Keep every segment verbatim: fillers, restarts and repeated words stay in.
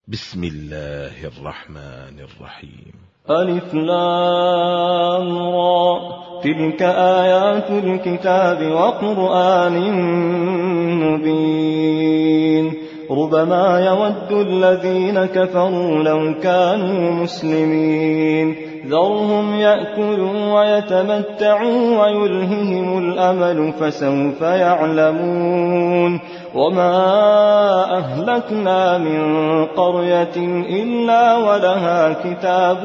بسم الله الرحمن الرحيم. ألف لام را، تلك آيات الكتاب وقرآن مبين. ربما يود الذين كفروا لو كانوا مسلمين، ذرهم يأكلوا ويتمتعوا ويلههم الأمل فسوف يعلمون. وما أهلكنا من قرية إلا ولها كتاب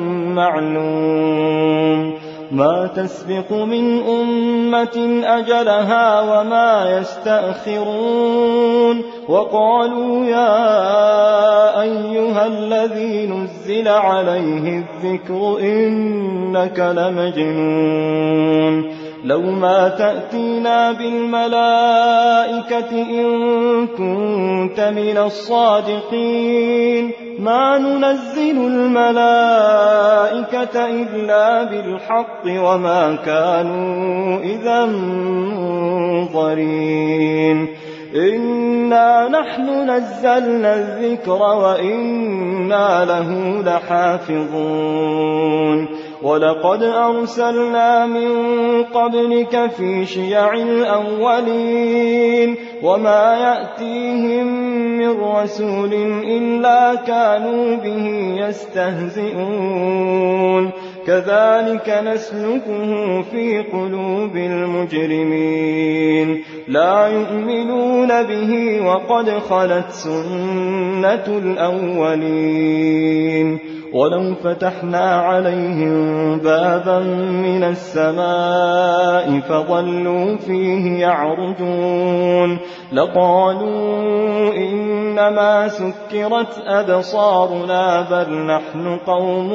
معلوم، ما تسبق من أمة أجلها وما يستأخرون. وقالوا يا أيها الذي نزل عليه الذكر إنك لمجنون، لو ما تأتينا بالملائكة إن كنت من الصادقين، ما ننزل الملائكة إلا بالحق وما كانوا إذا منظرين. إنا نحن نزلنا الذكر وإنا له لحافظون. ولقد أرسلنا من قبلك في شيع الأولين، وما يأتيهم من رسول إلا كانوا به يستهزئون. كذلك نسلكه في قلوب المجرمين، لا يؤمنون به وقد خلت سنة الأولين. ولو فتحنا عليهم بابا من السماء فظلوا فيه يعرجون لقالوا إنما سكرت أبصارنا بل نحن قوم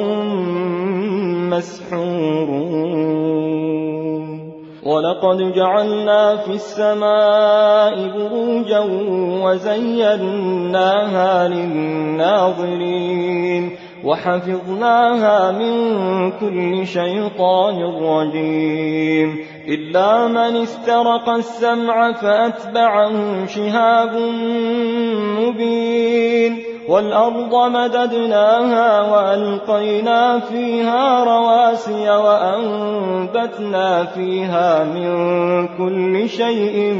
مسحورون. ولقد جعلنا في السماء بروجا وزيناها للناظرين وحفظناها من كل شيطان رجيم، إلا من استرق السمع فأتبعه شهاب مبين. والأرض مددناها وألقينا فيها رواسي وأنبتنا فيها من كل شيء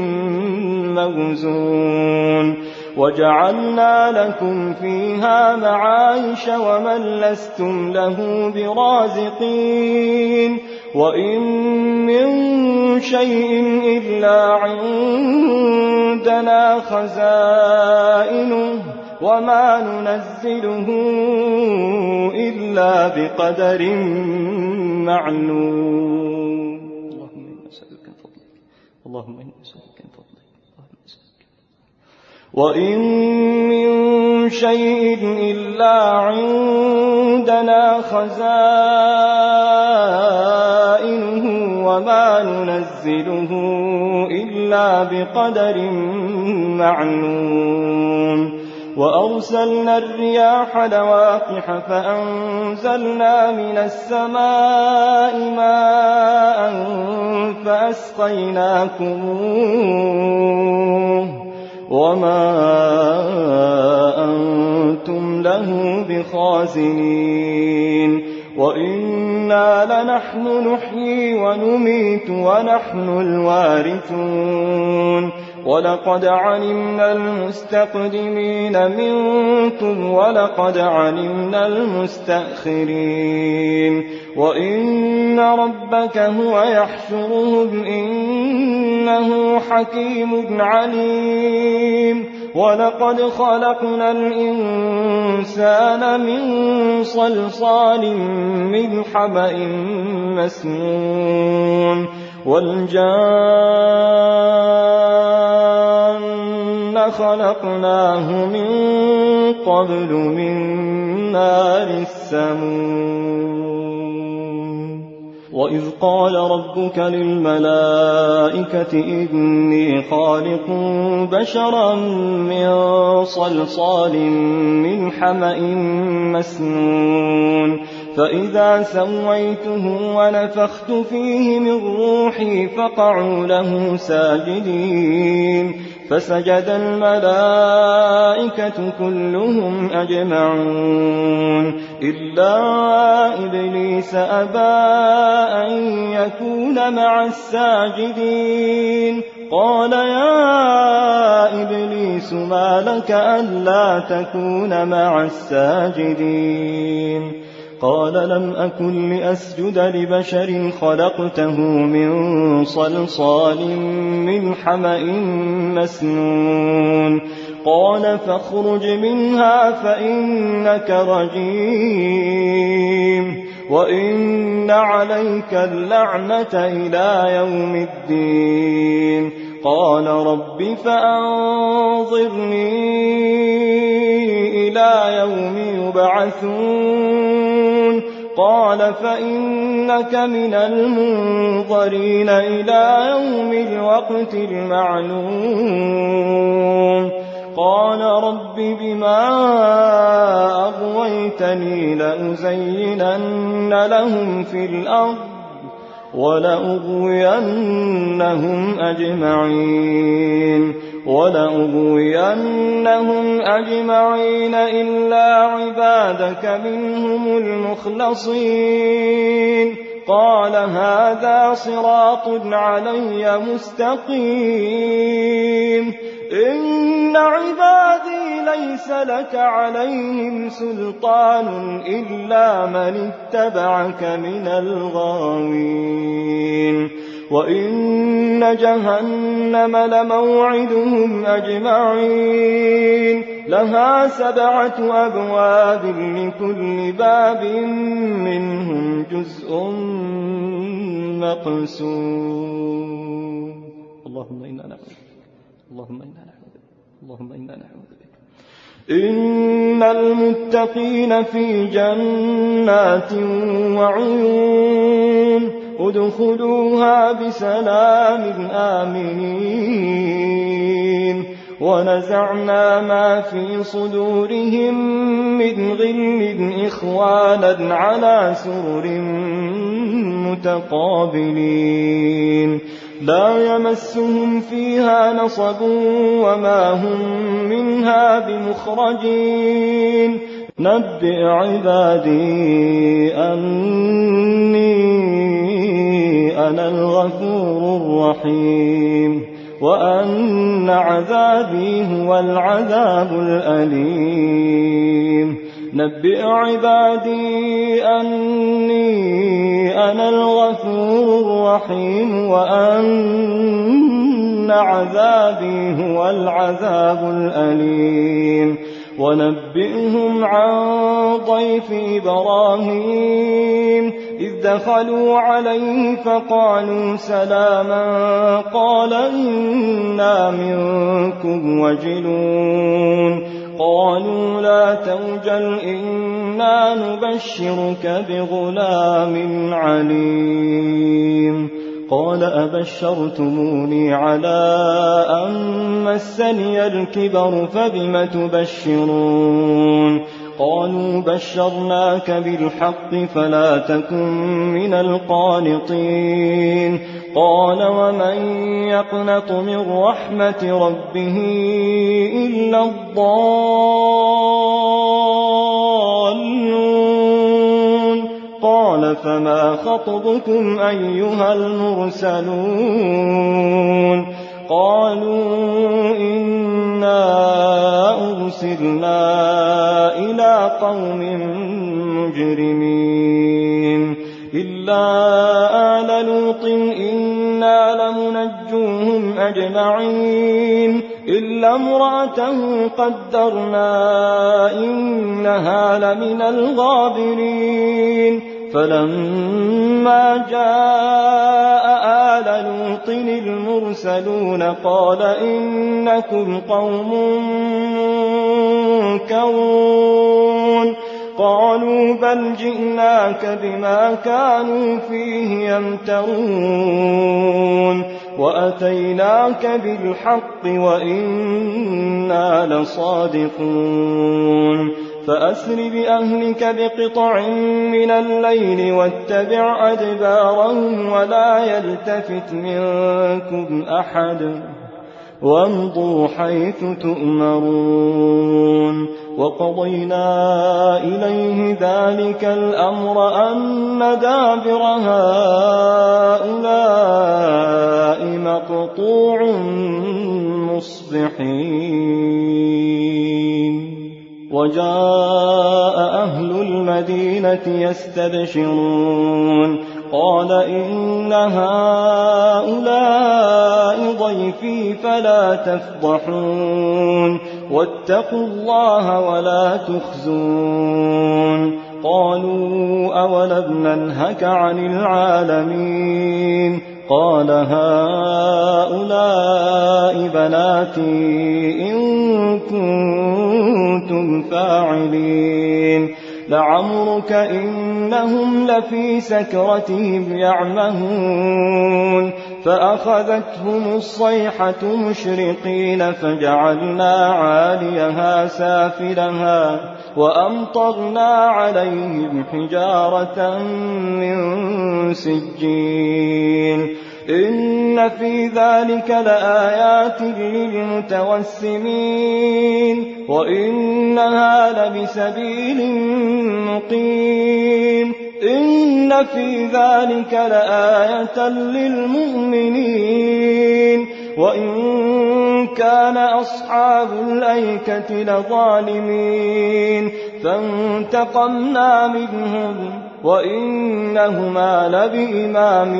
موزون، وجعلنا لكم فيها معايش ومن لستم له برازقين. وإن من شيء إلا عندنا خزائنه وما ننزله إلا بقدر معلوم. اللهم إنا نسألك من فضلك، اللهم إنا نسألك من فضلك، اللهم نسألك. وإن من شيء إلا عندنا خزائنه وما ننزله إلا بقدر معلوم. وأرسلنا الرياح لواقح فأنزلنا من السماء ماء فأسقيناكموه وما أنتم له بخازنين. وإنا لنحن نحيي ونميت ونحن الوارثون. ولقد علمنا المستقدمين منكم ولقد علمنا المستأخرين. وإن ربك هو يحشرهم إنه حكيم عليم. ولقد خلقنا الإنسان من صلصال من حمأ مسنون. والجان خلقناه من قبل من نار السموم. وإذ قال ربك للملائكة إني خالق بشرا من صلصال من حمأ مسنون، فإذا سويته ونفخت فيه من روحي فقعوا له ساجدين. فسجد الملائكة كلهم أجمعون إلا إبليس أبى أن يكون مع الساجدين قال يا إبليس ما لك ألا تكون مع الساجدين قال لم أكن لأسجد لبشر خلقته من صلصال من حمأ مسنون قال فاخرج منها فإنك رجيم وإن عليك اللعنة إلى يوم الدين قال رب فأنظرني إلى يوم يبعثون قال فإنك من المنظرين إلى يوم الوقت المعلوم قال رب بما أغويتني لأزينن لهم في الأرض ولأغوينهم أجمعين ولأغوينهم أجمعين إلا عبادك منهم المخلصين قال هذا صراط علي مستقيم إن عبادي ليس لك عليهم سلطان إلا من اتبعك من الغاوين وإن جهنم لموعدهم أجمعين لها سبعة أبواب لكل باب منهم جزء مقسوم اللهم إنا نعوذ اللهم إنا نعوذ اللهم إنا نعوذ بك إن المتقين في جنات وعيون ادخلوها بسلام آمنين ونزعنا ما في صدورهم من غل إخوانا على سرر متقابلين لا يمسهم فيها نصب وما هم منها بمخرجين نبئ عبادي أني أنا الغفور الرحيم وأن عذابي هو العذاب الأليم نبئ عبادي أني أنا الغفور الرحيم وأن عذابي هو العذاب الأليم ونبئهم عن ضيف إبراهيم إذ دخلوا عليه فقالوا سلاما قال إنا منكم وجلون قالوا لا توجل إنا نبشرك بغلام عليم قال أبشرتموني على أن مسني الكبر فبم تبشرون قالوا بشرناك بالحق فلا تكن من القانطين قال ومن يقنط من رحمة ربه إلا الضالون قال فما خطبكم أيها المرسلون قالوا إنا أرسلنا إلى قوم مجرمين إلا آل لوط إنا لمنجوهم أجمعين إلا امرأته قدرنا إنها لمن الغابرين فلما جاء آل لوط المرسلون قال إنكم قوم منكرون قالوا بل جئناك بما كانوا فيه يمترون وأتيناك بالحق وإنا لصادقون فأسر بأهلك بقطع من الليل واتبع أدبارهم ولا يلتفت منكم أحد وامضوا حيث تؤمرون وقضينا إليه ذلك الأمر أن دابر هؤلاء مقطوع مصبحين وجاء أهل المدينة يستبشرون قال إن هؤلاء ضيفي فلا تفضحون واتقوا الله ولا تخزون قالوا أولم ننهك عن العالمين قال هؤلاء بناتي إن كنتم فاعلين لعمرك إنهم لفي سكرتهم يعمهون فأخذتهم الصيحة مشرقين فجعلنا عاليها سافلها وأمطرنا عليهم حجارة من سجيل إن في ذلك لآيات للمتوسمين وإنها لبسبيل مقيم إن في ذلك لآية للمؤمنين وإن كان أصحاب الأيكة لظالمين فانتقمنا منهم وإنهما لبإمام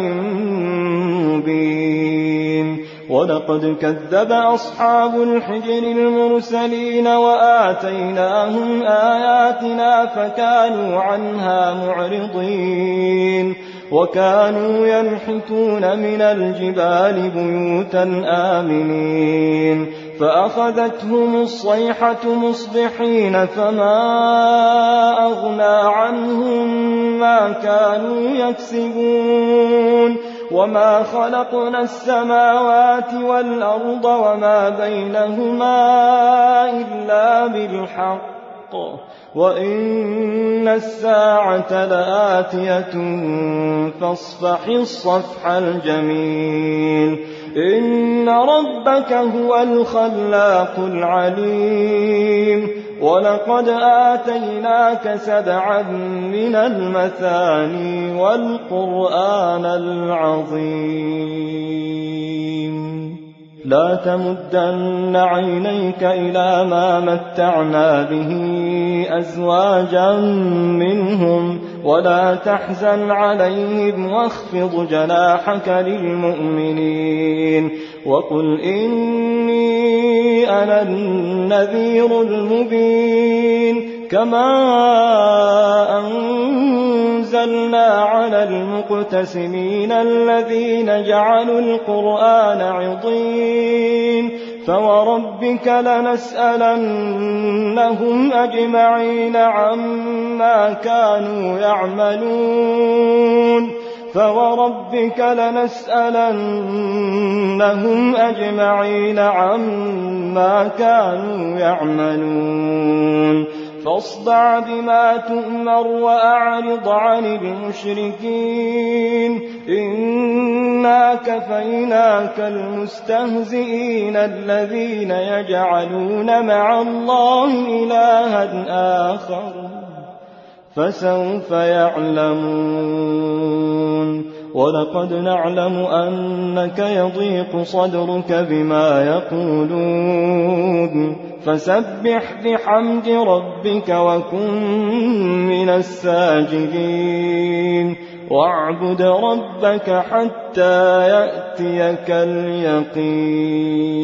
مبين ولقد كذب أصحاب الحجر المرسلين وآتيناهم آياتنا فكانوا عنها معرضين وكانوا ينحتون من الجبال بيوتا آمنين فأخذتهم الصيحة مصبحين فما أغنى عنهم ما كانوا يكسبون وما خلقنا السماوات والأرض وما بينهما إلا بالحق وإن الساعة لآتية فاصفح الصفح الجميل إن ربك هو الخلاق العليم ولقد آتيناك سبعا من المثاني والقرآن العظيم لا تمدن عينيك إلى ما متعنا به أزواجا منهم ولا تحزن عليهم واخفض جناحك للمؤمنين وقل إني أنا النذير المبين كما أنزلنا على المقتسمين الذين جعلوا القرآن عضين فوربك لنسألنهم أجمعين عما كانوا يعملون فوربك لنسألنهم أجمعين عما كانوا يعملون فاصدع بما تؤمر وأعرض عن المشركين إنا كفيناك المستهزئين الذين يجعلون مع الله إلها آخر فسوف يعلمون ولقد نعلم أنك يضيق صدرك بما يقولون فسبح بحمد ربك وكن من الساجدين واعبد ربك حتى يأتيك اليقين.